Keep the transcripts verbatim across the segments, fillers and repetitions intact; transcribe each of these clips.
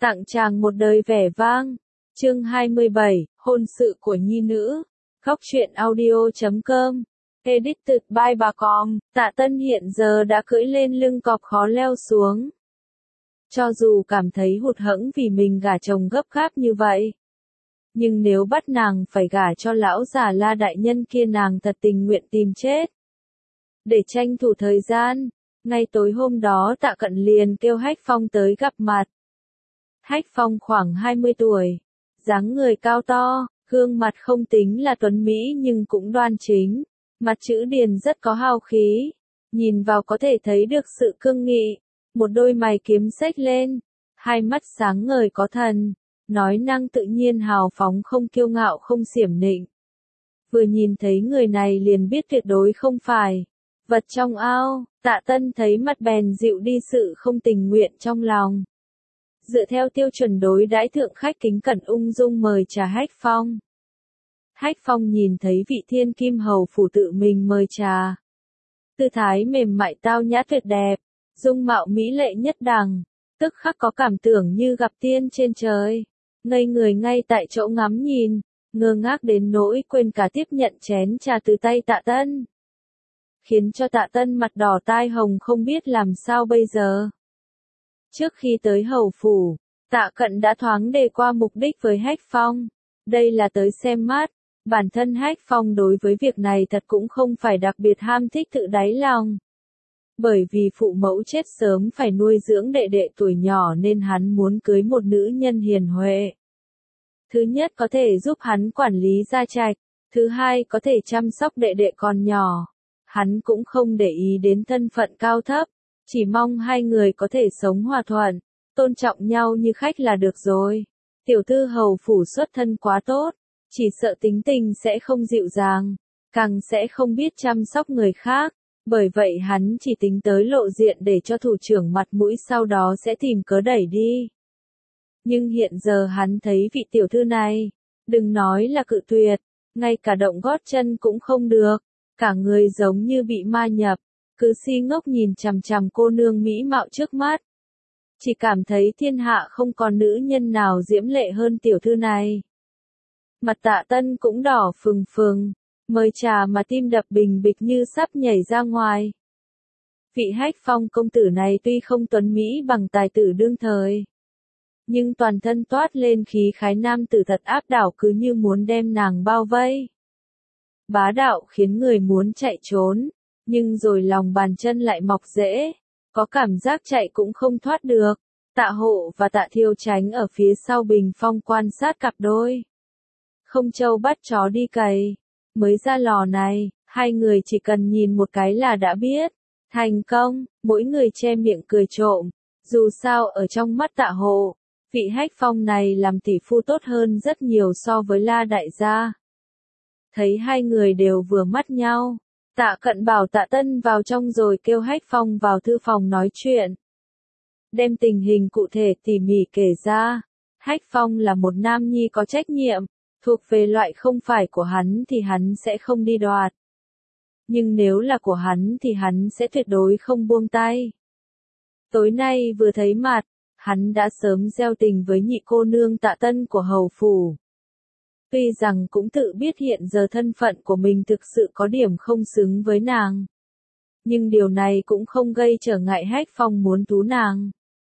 Tặng chàng một đời vẻ vang. Chương hai mươi bảy, hôn sự của nhi nữ. Góc truyện audio chấm com. Edited by bà Com. Tạ Tân hiện giờ đã cưỡi lên lưng cọp khó leo xuống. Cho dù cảm thấy hụt hẫng vì mình gả chồng gấp gáp như vậy, nhưng nếu bắt nàng phải gả cho lão già La đại nhân kia, nàng thật tình nguyện tìm chết. Để tranh thủ thời gian, ngay tối hôm đó Tạ Cận liền kêu Hách Phong tới gặp mặt. Hách Phong khoảng hai mươi tuổi, dáng người cao to, gương mặt không tính là tuấn mỹ nhưng cũng đoan chính, mặt chữ điền rất có hào khí, nhìn vào có thể thấy được sự cương nghị, một đôi mày kiếm xếch lên, hai mắt sáng ngời có thần, nói năng tự nhiên hào phóng không kiêu ngạo không xiểm nịnh. Vừa nhìn thấy người này liền biết tuyệt đối không phải vật trong ao. Tạ Tân thấy mặt bèn dịu đi sự không tình nguyện trong lòng. Dựa theo tiêu chuẩn đối đãi thượng khách kính cẩn ung dung mời trà Hách Phong. Hách Phong nhìn thấy vị thiên kim hầu phủ tự mình mời trà. Tư thái mềm mại tao nhã tuyệt đẹp, dung mạo mỹ lệ nhất đẳng, tức khắc có cảm tưởng như gặp tiên trên trời. Ngây người ngay tại chỗ ngắm nhìn, ngơ ngác đến nỗi quên cả tiếp nhận chén trà từ tay Tạ Tân. Khiến cho Tạ Tân mặt đỏ tai hồng không biết làm sao bây giờ. Trước khi tới hầu phủ, Tạ Cận đã thoáng đề qua mục đích với Hách Phong. Đây là tới xem mắt, bản thân Hách Phong đối với việc này thật cũng không phải đặc biệt ham thích tự đáy lòng. Bởi vì phụ mẫu chết sớm phải nuôi dưỡng đệ đệ tuổi nhỏ nên hắn muốn cưới một nữ nhân hiền huệ. Thứ nhất có thể giúp hắn quản lý gia trạch, thứ hai có thể chăm sóc đệ đệ còn nhỏ. Hắn cũng không để ý đến thân phận cao thấp, chỉ mong hai người có thể sống hòa thuận, tôn trọng nhau như khách là được rồi. Tiểu thư hầu phủ xuất thân quá tốt, chỉ sợ tính tình sẽ không dịu dàng, càng sẽ không biết chăm sóc người khác, bởi vậy hắn chỉ tính tới lộ diện để cho thủ trưởng mặt mũi, sau đó sẽ tìm cớ đẩy đi. Nhưng hiện giờ hắn thấy vị tiểu thư này, đừng nói là cự tuyệt, ngay cả động gót chân cũng không được. Cả người giống như bị ma nhập, cứ si ngốc nhìn chằm chằm cô nương mỹ mạo trước mắt. Chỉ cảm thấy thiên hạ không còn nữ nhân nào diễm lệ hơn tiểu thư này. Mặt Tạ Tân cũng đỏ phừng phừng, mời trà mà tim đập bình bịch như sắp nhảy ra ngoài. Vị Hách Phong công tử này tuy không tuấn mỹ bằng tài tử đương thời, nhưng toàn thân toát lên khí khái nam tử thật áp đảo, cứ như muốn đem nàng bao vây. Bá đạo khiến người muốn chạy trốn, nhưng rồi lòng bàn chân lại mọc rễ, có cảm giác chạy cũng không thoát được. Tạ Hộ và Tạ Thiêu tránh ở phía sau bình phong quan sát cặp đôi. Không trâu bắt chó đi cày, mới ra lò này, hai người chỉ cần nhìn một cái là đã biết. Thành công, mỗi người che miệng cười trộm, dù sao ở trong mắt Tạ Hộ, vị Hách Phong này làm tỷ phu tốt hơn rất nhiều so với La đại gia. Thấy hai người đều vừa mắt nhau, Tạ Cận bảo Tạ Tân vào trong rồi kêu Hách Phong vào thư phòng nói chuyện. Đem tình hình cụ thể tỉ mỉ kể ra. Hách Phong là một nam nhi có trách nhiệm, thuộc về loại không phải của hắn thì hắn sẽ không đi đoạt. Nhưng nếu là của hắn thì hắn sẽ tuyệt đối không buông tay. Tối nay vừa thấy mặt, hắn đã sớm gieo tình với nhị cô nương Tạ Tân của hầu phủ. Tuy rằng cũng tự biết hiện giờ thân phận của mình thực sự có điểm không xứng với nàng. Nhưng điều này cũng không gây trở ngại Hách Phong muốn tú nàng.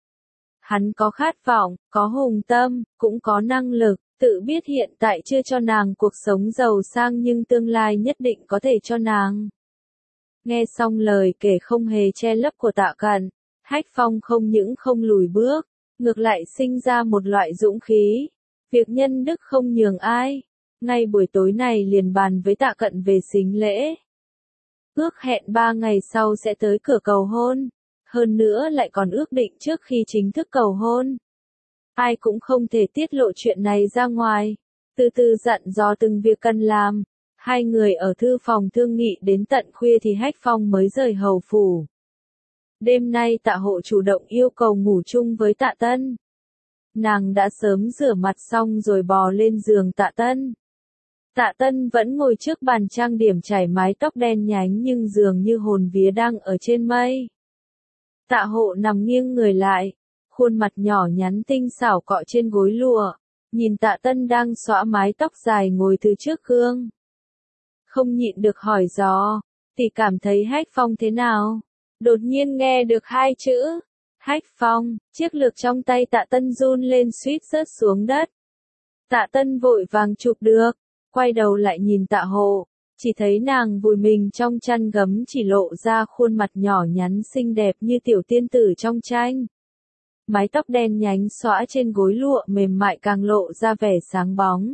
Hắn có khát vọng, có hùng tâm, cũng có năng lực, tự biết hiện tại chưa cho nàng cuộc sống giàu sang nhưng tương lai nhất định có thể cho nàng. Nghe xong lời kể không hề che lấp của Tạ Cận, Hách Phong không những không lùi bước, ngược lại sinh ra một loại dũng khí. Việc nhân đức không nhường ai. Ngay buổi tối này liền bàn với Tạ Cận về sính lễ. Ước hẹn ba ngày sau sẽ tới cửa cầu hôn. Hơn nữa lại còn ước định trước khi chính thức cầu hôn. Ai cũng không thể tiết lộ chuyện này ra ngoài. Từ từ dặn dò từng việc cần làm. Hai người ở thư phòng thương nghị đến tận khuya thì Hách Phong mới rời hầu phủ. Đêm nay Tạ Hộ chủ động yêu cầu ngủ chung với Tạ Tân. Nàng đã sớm rửa mặt xong rồi bò lên giường Tạ Tân. Tạ Tân vẫn ngồi trước bàn trang điểm chải mái tóc đen nhánh nhưng dường như hồn vía đang ở trên mây. Tạ Hộ nằm nghiêng người lại, khuôn mặt nhỏ nhắn tinh xảo cọ trên gối lụa, nhìn Tạ Tân đang xõa mái tóc dài ngồi từ trước gương. Không nhịn được hỏi dò, tỷ cảm thấy Hách Phong thế nào? Đột nhiên nghe được hai chữ, Hách Phong, chiếc lược trong tay Tạ Tân run lên suýt rớt xuống đất. Tạ Tân vội vàng chụp được, quay đầu lại nhìn Tạ Hộ, chỉ thấy nàng vùi mình trong chăn gấm chỉ lộ ra khuôn mặt nhỏ nhắn xinh đẹp như tiểu tiên tử trong tranh. Mái tóc đen nhánh xõa trên gối lụa mềm mại càng lộ ra vẻ sáng bóng.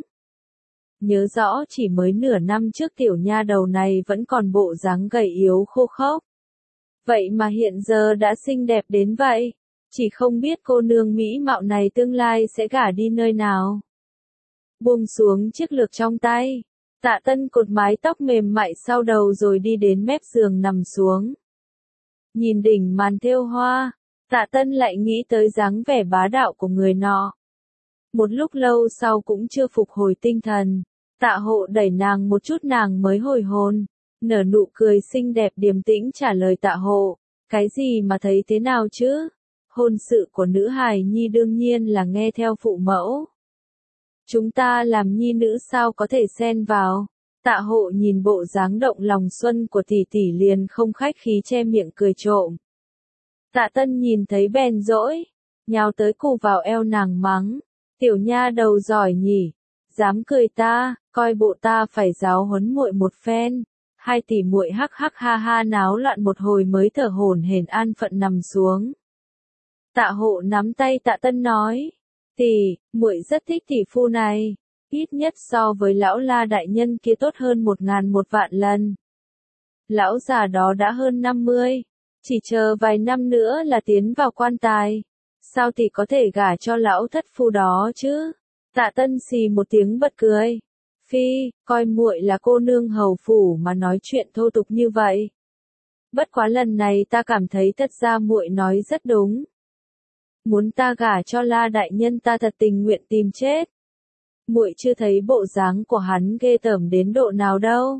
Nhớ rõ chỉ mới nửa năm trước tiểu nha đầu này vẫn còn bộ dáng gầy yếu khô khốc. Vậy mà hiện giờ đã xinh đẹp đến vậy, chỉ không biết cô nương mỹ mạo này tương lai sẽ gả đi nơi nào. Buông xuống chiếc lược trong tay, Tạ Tân cột mái tóc mềm mại sau đầu rồi đi đến mép giường nằm xuống. Nhìn đỉnh màn thêu hoa, Tạ Tân lại nghĩ tới dáng vẻ bá đạo của người nọ. Một lúc lâu sau cũng chưa phục hồi tinh thần, Tạ Hộ đẩy nàng một chút nàng mới hồi hồn, nở nụ cười xinh đẹp điềm tĩnh trả lời Tạ Hộ, cái gì mà thấy thế nào chứ? Hôn sự của nữ hài nhi đương nhiên là nghe theo phụ mẫu. Chúng ta làm nhi nữ sao có thể xen vào? Tạ Hộ nhìn bộ dáng động lòng xuân của tỷ tỷ liền không khách khí che miệng cười trộm. Tạ Tân nhìn thấy bèn dỗi, nhào tới cù vào eo nàng mắng, tiểu nha đầu giỏi nhỉ, dám cười ta, coi bộ ta phải giáo huấn muội một phen. Hai tỷ muội hắc hắc ha ha náo loạn một hồi mới thở hổn hển an phận nằm xuống. Tạ Hộ nắm tay Tạ Tân nói, tỷ, muội rất thích tỷ phu này, ít nhất so với lão La đại nhân kia tốt hơn một ngàn một vạn lần. Lão già đó đã hơn năm mươi, chỉ chờ vài năm nữa là tiến vào quan tài, sao tỷ có thể gả cho lão thất phu đó chứ? Tạ Tân xì một tiếng bật cười. Phi, coi muội là cô nương hầu phủ mà nói chuyện thô tục như vậy. Bất quá lần này ta cảm thấy thật ra muội nói rất đúng. Muốn ta gả cho La đại nhân ta thật tình nguyện tìm chết. Muội chưa thấy bộ dáng của hắn ghê tởm đến độ nào đâu.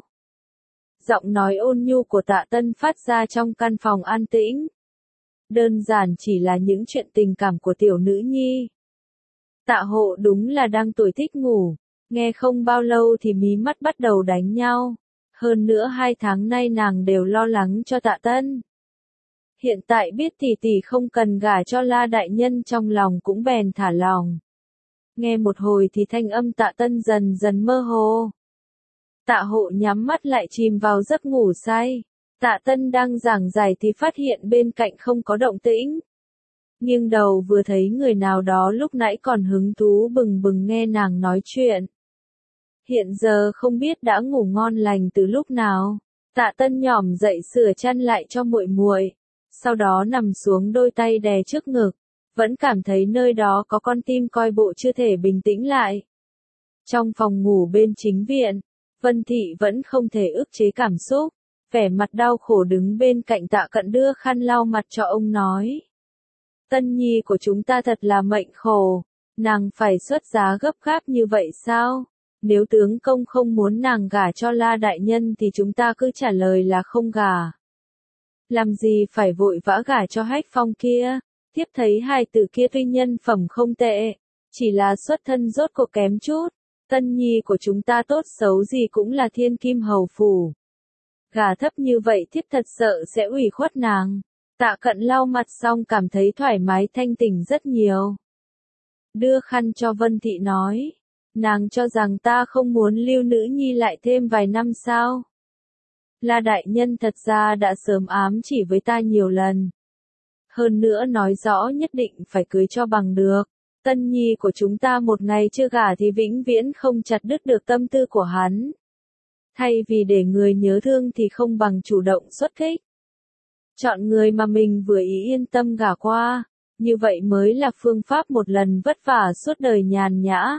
Giọng nói ôn nhu của Tạ Tân phát ra trong căn phòng an tĩnh. Đơn giản chỉ là những chuyện tình cảm của tiểu nữ nhi. Tạ Hộ đúng là đang tuổi thích ngủ. Nghe không bao lâu thì mí mắt bắt đầu đánh nhau. Hơn nữa hai tháng nay nàng đều lo lắng cho Tạ Tân. Hiện tại biết tỷ tỷ không cần gả cho La đại nhân trong lòng cũng bèn thả lòng. Nghe một hồi thì thanh âm Tạ Tân dần dần mơ hồ. Tạ Hộ nhắm mắt lại chìm vào giấc ngủ say. Tạ Tân đang giảng giải thì phát hiện bên cạnh không có động tĩnh. Nhưng đầu vừa thấy người nào đó lúc nãy còn hứng thú bừng bừng nghe nàng nói chuyện. Hiện giờ không biết đã ngủ ngon lành từ lúc nào. Tạ Tân nhỏm dậy sửa chăn lại cho muội muội, sau đó nằm xuống đôi tay đè trước ngực, vẫn cảm thấy nơi đó có con tim coi bộ chưa thể bình tĩnh lại. Trong phòng ngủ bên chính viện, Vân Thị vẫn không thể ức chế cảm xúc, vẻ mặt đau khổ đứng bên cạnh Tạ Cận đưa khăn lau mặt cho ông nói. Tân nhi của chúng ta thật là mệnh khổ, nàng phải xuất giá gấp gáp như vậy sao? Nếu tướng công không muốn nàng gả cho La đại nhân thì chúng ta cứ trả lời là không gả. Làm gì phải vội vã gả cho Hách Phong kia, tiếp thấy hai tử kia tuy nhân phẩm không tệ, chỉ là xuất thân rốt cuộc kém chút, tân nhi của chúng ta tốt xấu gì cũng là thiên kim hầu phủ. Gả thấp như vậy thiếp thật sợ sẽ ủy khuất nàng. Tạ Cận lau mặt xong cảm thấy thoải mái thanh tỉnh rất nhiều. Đưa khăn cho Vân Thị nói. Nàng cho rằng ta không muốn lưu nữ nhi lại thêm vài năm sao? La đại nhân thật ra đã sớm ám chỉ với ta nhiều lần. Hơn nữa nói rõ nhất định phải cưới cho bằng được. Tân nhi của chúng ta một ngày chưa gả thì vĩnh viễn không chặt đứt được tâm tư của hắn. Thay vì để người nhớ thương thì không bằng chủ động xuất kích. Chọn người mà mình vừa ý yên tâm gả qua, như vậy mới là phương pháp một lần vất vả suốt đời nhàn nhã.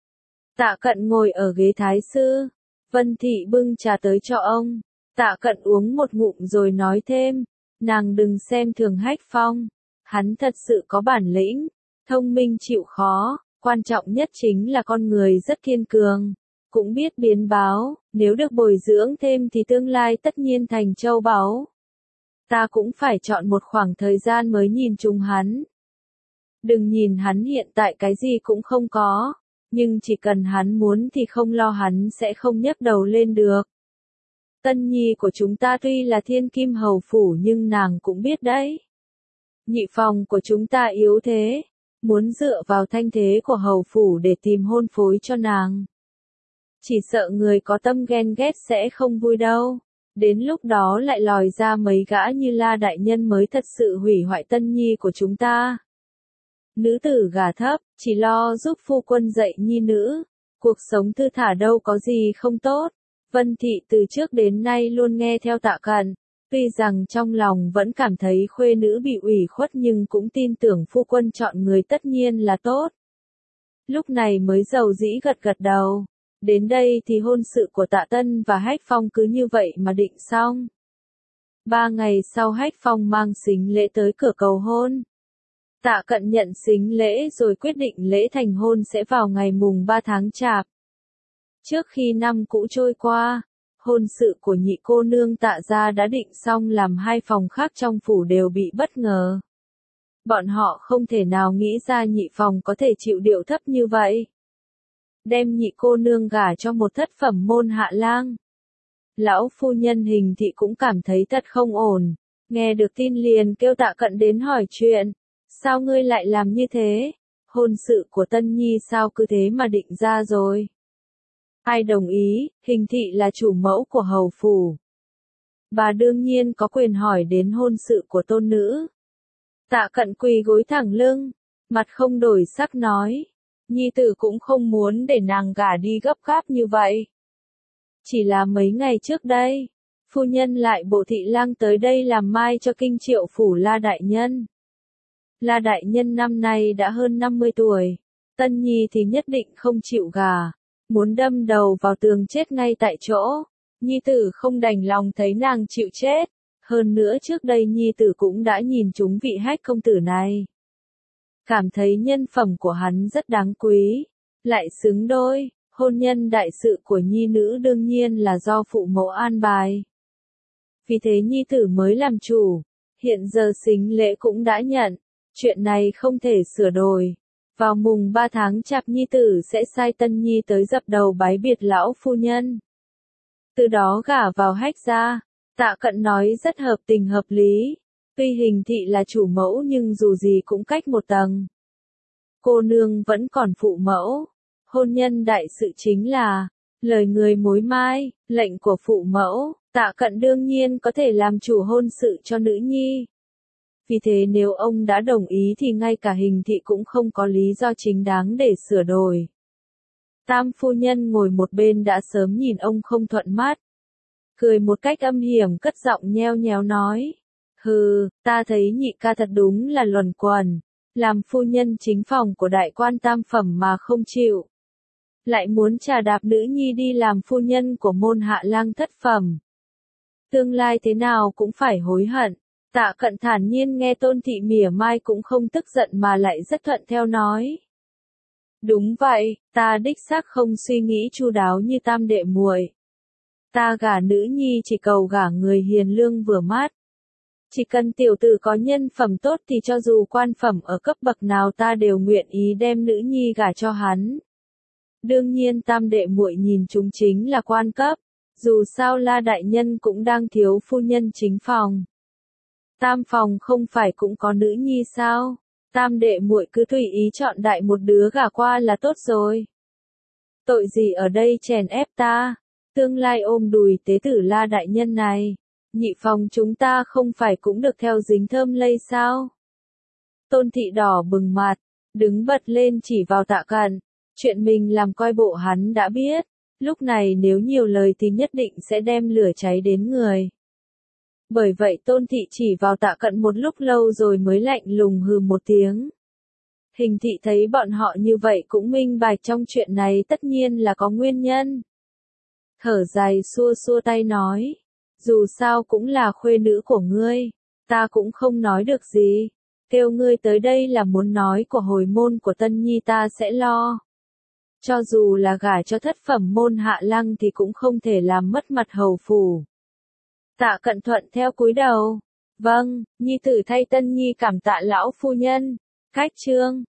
Tạ Cận ngồi ở ghế thái sư, Vân Thị bưng trà tới cho ông. Tạ Cận uống một ngụm rồi nói thêm, nàng đừng xem thường Hách Phong, hắn thật sự có bản lĩnh, thông minh chịu khó, quan trọng nhất chính là con người rất kiên cường, cũng biết biến báo, nếu được bồi dưỡng thêm thì tương lai tất nhiên thành châu báu. Ta cũng phải chọn một khoảng thời gian mới nhìn trúng hắn. Đừng nhìn hắn hiện tại cái gì cũng không có, nhưng chỉ cần hắn muốn thì không lo hắn sẽ không nhấc đầu lên được. Tân nhi của chúng ta tuy là thiên kim hầu phủ nhưng nàng cũng biết đấy. Nhị phòng của chúng ta yếu thế, muốn dựa vào thanh thế của hầu phủ để tìm hôn phối cho nàng. Chỉ sợ người có tâm ghen ghét sẽ không vui đâu. Đến lúc đó lại lòi ra mấy gã như La đại nhân mới thật sự hủy hoại tân nhi của chúng ta. Nữ tử gà thấp, chỉ lo giúp phu quân dạy nhi nữ. Cuộc sống thư thả đâu có gì không tốt. Vân Thị từ trước đến nay luôn nghe theo Tạ Cận. Tuy rằng trong lòng vẫn cảm thấy khuê nữ bị ủy khuất nhưng cũng tin tưởng phu quân chọn người tất nhiên là tốt. Lúc này mới dầu dĩ gật gật đầu. Đến đây thì hôn sự của Tạ Tân và Hách Phong cứ như vậy mà định xong. Ba ngày sau Hách Phong mang sính lễ tới cửa cầu hôn. Tạ Cận nhận sính lễ rồi quyết định lễ thành hôn sẽ vào ngày mùng ba tháng Chạp. Trước khi năm cũ trôi qua, hôn sự của nhị cô nương Tạ gia đã định xong làm hai phòng khác trong phủ đều bị bất ngờ. Bọn họ không thể nào nghĩ ra nhị phòng có thể chịu điệu thấp như vậy. Đem nhị cô nương gả cho một thất phẩm môn hạ lang. Lão phu nhân Hình Thị cũng cảm thấy thật không ổn, nghe được tin liền kêu Tạ Cận đến hỏi chuyện. Sao ngươi lại làm như thế? Hôn sự của Tân Nhi sao cứ thế mà định ra rồi? Ai đồng ý? Hình Thị là chủ mẫu của hầu phủ. Bà đương nhiên có quyền hỏi đến hôn sự của tôn nữ. Tạ Cận quỳ gối thẳng lưng, mặt không đổi sắc nói. Nhi tử cũng không muốn để nàng gả đi gấp gáp như vậy. Chỉ là mấy ngày trước đây, phu nhân lại bộ thị lang tới đây làm mai cho kinh triệu phủ La đại nhân. La đại nhân năm nay đã hơn năm mươi tuổi, Tân Nhi thì nhất định không chịu gả, muốn đâm đầu vào tường chết ngay tại chỗ. Nhi tử không đành lòng thấy nàng chịu chết, hơn nữa trước đây Nhi tử cũng đã nhìn trúng vị Hách công tử này. Cảm thấy nhân phẩm của hắn rất đáng quý, lại xứng đôi, hôn nhân đại sự của nhi nữ đương nhiên là do phụ mẫu an bài. Vì thế nhi tử mới làm chủ, hiện giờ sính lễ cũng đã nhận, chuyện này không thể sửa đổi. Vào mùng ba tháng Chạp nhi tử sẽ sai Tân Nhi tới dập đầu bái biệt lão phu nhân. Từ đó gả vào Hách gia, Tạ Cận nói rất hợp tình hợp lý. Tuy Hình Thị là chủ mẫu nhưng dù gì cũng cách một tầng. Cô nương vẫn còn phụ mẫu. Hôn nhân đại sự chính là lời người mối mai, lệnh của phụ mẫu. Tạ Cận đương nhiên có thể làm chủ hôn sự cho nữ nhi. Vì thế nếu ông đã đồng ý thì ngay cả Hình Thị cũng không có lý do chính đáng để sửa đổi. Tam phu nhân ngồi một bên đã sớm nhìn ông không thuận mắt. Cười một cách âm hiểm cất giọng nheo nhéo nói. Hừ, ta thấy nhị ca thật đúng là luẩn quẩn, làm phu nhân chính phòng của đại quan tam phẩm mà không chịu. Lại muốn trà đạp nữ nhi đi làm phu nhân của môn hạ lang thất phẩm. Tương lai thế nào cũng phải hối hận. Tạ Cận thản nhiên nghe Tôn Thị mỉa mai cũng không tức giận mà lại rất thuận theo nói. Đúng vậy, ta đích xác không suy nghĩ chu đáo như tam đệ muội. Ta gả nữ nhi chỉ cầu gả người hiền lương vừa mắt. Chỉ cần tiểu tử có nhân phẩm tốt thì cho dù quan phẩm ở cấp bậc nào ta đều nguyện ý đem nữ nhi gả cho hắn. Đương nhiên tam đệ muội nhìn chúng chính là quan cấp, dù sao La đại nhân cũng đang thiếu phu nhân chính phòng. Tam phòng không phải cũng có nữ nhi sao? Tam đệ muội cứ tùy ý chọn đại một đứa gả qua là tốt rồi. Tội gì ở đây chèn ép ta? Tương lai ôm đùi tế tử La đại nhân này. Nhị phòng chúng ta không phải cũng được theo dính thơm lây sao? Tôn Thị đỏ bừng mặt, đứng bật lên chỉ vào Tạ Cận. Chuyện mình làm coi bộ hắn đã biết, lúc này nếu nhiều lời thì nhất định sẽ đem lửa cháy đến người. Bởi vậy Tôn Thị chỉ vào Tạ Cận một lúc lâu rồi mới lạnh lùng hừ một tiếng. Hình Thị thấy bọn họ như vậy cũng minh bạch trong chuyện này tất nhiên là có nguyên nhân. Thở dài xua xua tay nói. Dù sao cũng là khuê nữ của ngươi, ta cũng không nói được gì. Kêu ngươi tới đây là muốn nói của hồi môn của Tân Nhi ta sẽ lo. Cho dù là gả cho thất phẩm môn hạ lăng thì cũng không thể làm mất mặt hầu phủ. Tạ Cận thuận theo cúi đầu. Vâng, Nhi tử thay Tân Nhi cảm tạ lão phu nhân. Cách chương